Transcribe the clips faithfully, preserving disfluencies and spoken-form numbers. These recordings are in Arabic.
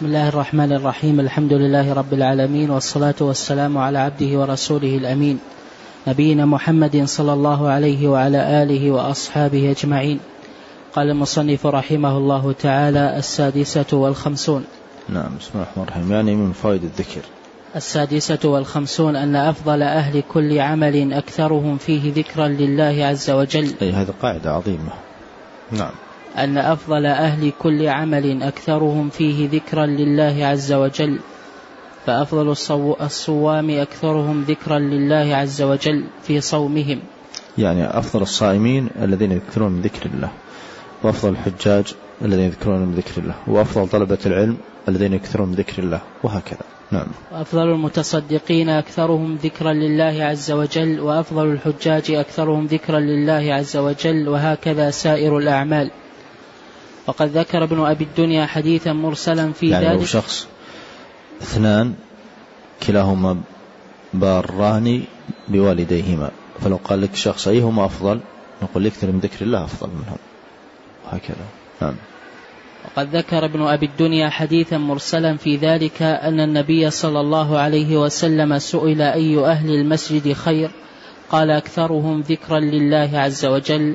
بسم الله الرحمن الرحيم. الحمد لله رب العالمين، والصلاة والسلام على عبده ورسوله الأمين نبينا محمد صلى الله عليه وعلى آله وأصحابه أجمعين. قال المصنف رحمه الله تعالى: السادسة والخمسون. نعم. بسم الله الرحمن الرحيم. يعني من فوائد الذكر. السادسة والخمسون أن أفضل أهل كل عمل أكثرهم فيه ذكرا لله عز وجل. أي هذه قاعدة عظيمة. نعم. أن أفضل أهل كل عمل أكثرهم فيه ذكرا لله عز وجل، فأفضل الصوام أكثرهم ذكرا لله عز وجل في صومهم. يعني أفضل الصائمين الذين يذكرون من ذكر الله، وأفضل الحجاج الذين يذكرون من ذكر الله، وأفضل طلبة العلم الذين يذكرون من ذكر الله، وهكذا. نعم. وأفضل المتصدقين أكثرهم ذكرا لله عز وجل، وأفضل الحجاج أكثرهم ذكرا لله عز وجل، وهكذا سائر الأعمال. وقد ذكر ابن أبي الدنيا حديثا مرسلا في يعني ذلك. لو شخص اثنان كلاهما باران بوالديهما، فلو قال لك شخص أيهما أفضل، نقول لك من ذكر الله أفضل منهم، هكذا. نعم. وقد ذكر ابن أبي الدنيا حديثا مرسلا في ذلك أن النبي صلى الله عليه وسلم سئل: أي أهل المسجد خير؟ قال: أكثرهم ذكرا لله عز وجل.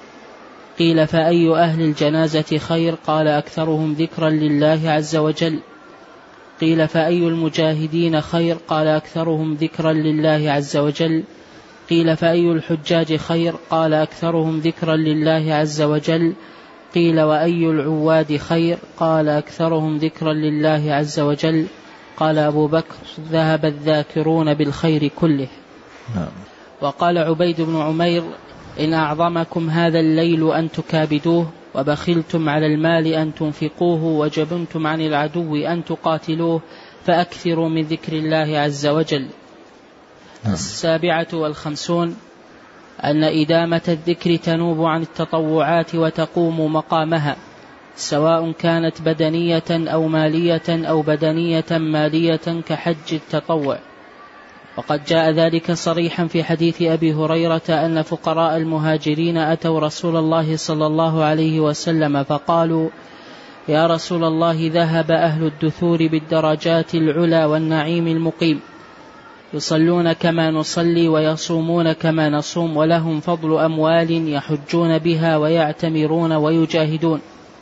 قيل: فأي أهل الجنازة خير؟ قال: أكثرهم ذكرا لله عز وجل. قيل: فأي المجاهدين خير؟ قال: أكثرهم ذكرا لله عز وجل. قيل: فأي الحجاج خير؟ قال: أكثرهم ذكرا لله عز وجل. قيل: وأي العواد خير؟ قال: أكثرهم ذكرا لله عز وجل. قال أبو بكر: ذهب الذاكرون بالخير كله. نعم. وقال عبيد بن عمير: إن أعظمكم هذا الليل أن تكابدوه، وبخلتم على المال أن تنفقوه، وجبنتم عن العدو أن تقاتلوه، فأكثروا من ذكر الله عز وجل. نعم. السابعة والخمسون أن إدامة الذكر تنوب عن التطوعات وتقوم مقامها، سواء كانت بدنية أو مالية أو بدنية مالية كحج التطوع. وقد جاء ذلك صريحا في حديث أبي هريرة أن فقراء المهاجرين أتوا رسول الله صلى الله عليه وسلم فقالوا: يا رسول الله، ذهب أهل الدثور بالدرجات العلى والنعيم المقيم، يصلون كما نصلي ويصومون كما نصوم، ولهم فضل أموال يحجون بها ويعتمرون ويجاهدون.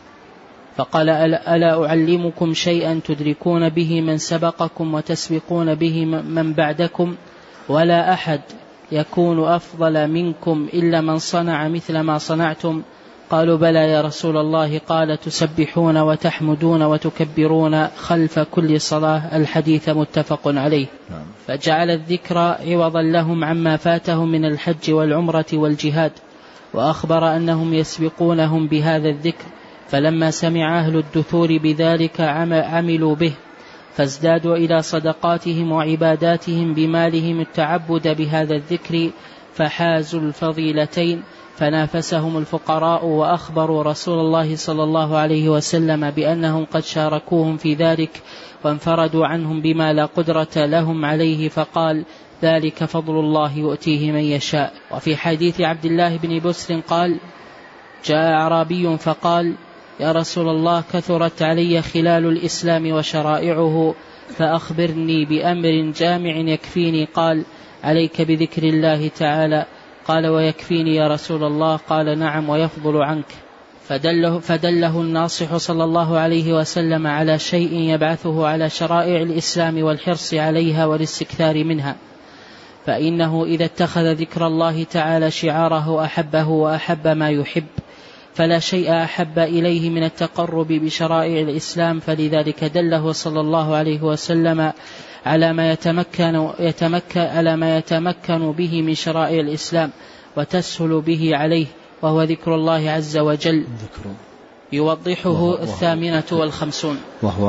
فقال: ألا أعلمكم شيئا تدركون به من سبقكم وتسبقون به من بعدكم؟ ولا أحد يكون أفضل منكم إلا من صنع مثل ما صنعتم. قالوا: بلى يا رسول الله. قال: تسبحون وتحمدون وتكبرون خلف كل صلاة. الحديث متفق عليه. فجعل الذكر عوضا لهم عما فاتهم من الحج والعمرة والجهاد، وأخبر أنهم يسبقونهم بهذا الذكر. فلما سمع أهل الدثور بذلك عملوا به، فازدادوا إلى صدقاتهم وعباداتهم بمالهم التعبد بهذا الذكر، فحازوا الفضيلتين. فنافسهم الفقراء وأخبروا رسول الله صلى الله عليه وسلم بأنهم قد شاركوهم في ذلك، وانفردوا عنهم بما لا قدرة لهم عليه، فقال: ذلك فضل الله يؤتيه من يشاء. وفي حديث عبد الله بن بسر قال: جاء أعرابي فقال: يا رسول الله، كثرت علي خلال الإسلام وشرائعه، فأخبرني بأمر جامع يكفيني. قال: عليك بذكر الله تعالى. قال: ويكفيني يا رسول الله؟ قال: نعم، ويفضل عنك. فدله, فدله الناصح صلى الله عليه وسلم على شيء يبعثه على شرائع الإسلام والحرص عليها والاستكثار منها. فإنه إذا اتخذ ذكر الله تعالى شعاره أحبه وأحب ما يحب، فلا شيء أحب إليه من التقرب بشرائع الإسلام. فلذلك دله صلى الله عليه وسلم على ما يتمكن, يتمكن, على ما يتمكن به من شرائع الإسلام وتسهل به عليه، وهو ذكر الله عز وجل. يوضحه وهو الثامنة والخمسون وهو,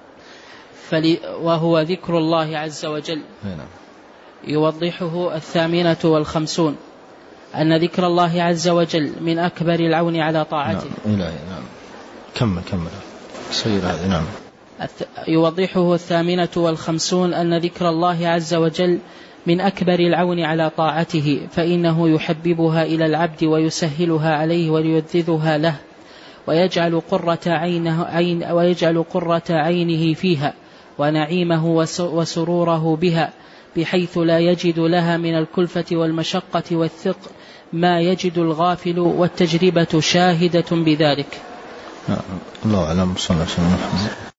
وهو ذكر الله عز وجل. يوضحه الثامنة والخمسون أن ذكر الله عز وجل من أكبر العون على طاعته. نعم. نعم. كمل كمل سير هذا. نعم. يوضحه الثامنة والخمسون أن ذكر الله عز وجل من أكبر العون على طاعته، فإنه يحببها إلى العبد ويسهلها عليه ويلذذها له، ويجعل قرة عينه, عين ويجعل قرة عينه فيها ونعيمه وسروره بها، بحيث لا يجد لها من الكلفة والمشقة والثقل ما يجد الغافل، والتجربة شاهدة بذلك. الله أعلم. صلى الله عليه وسلم.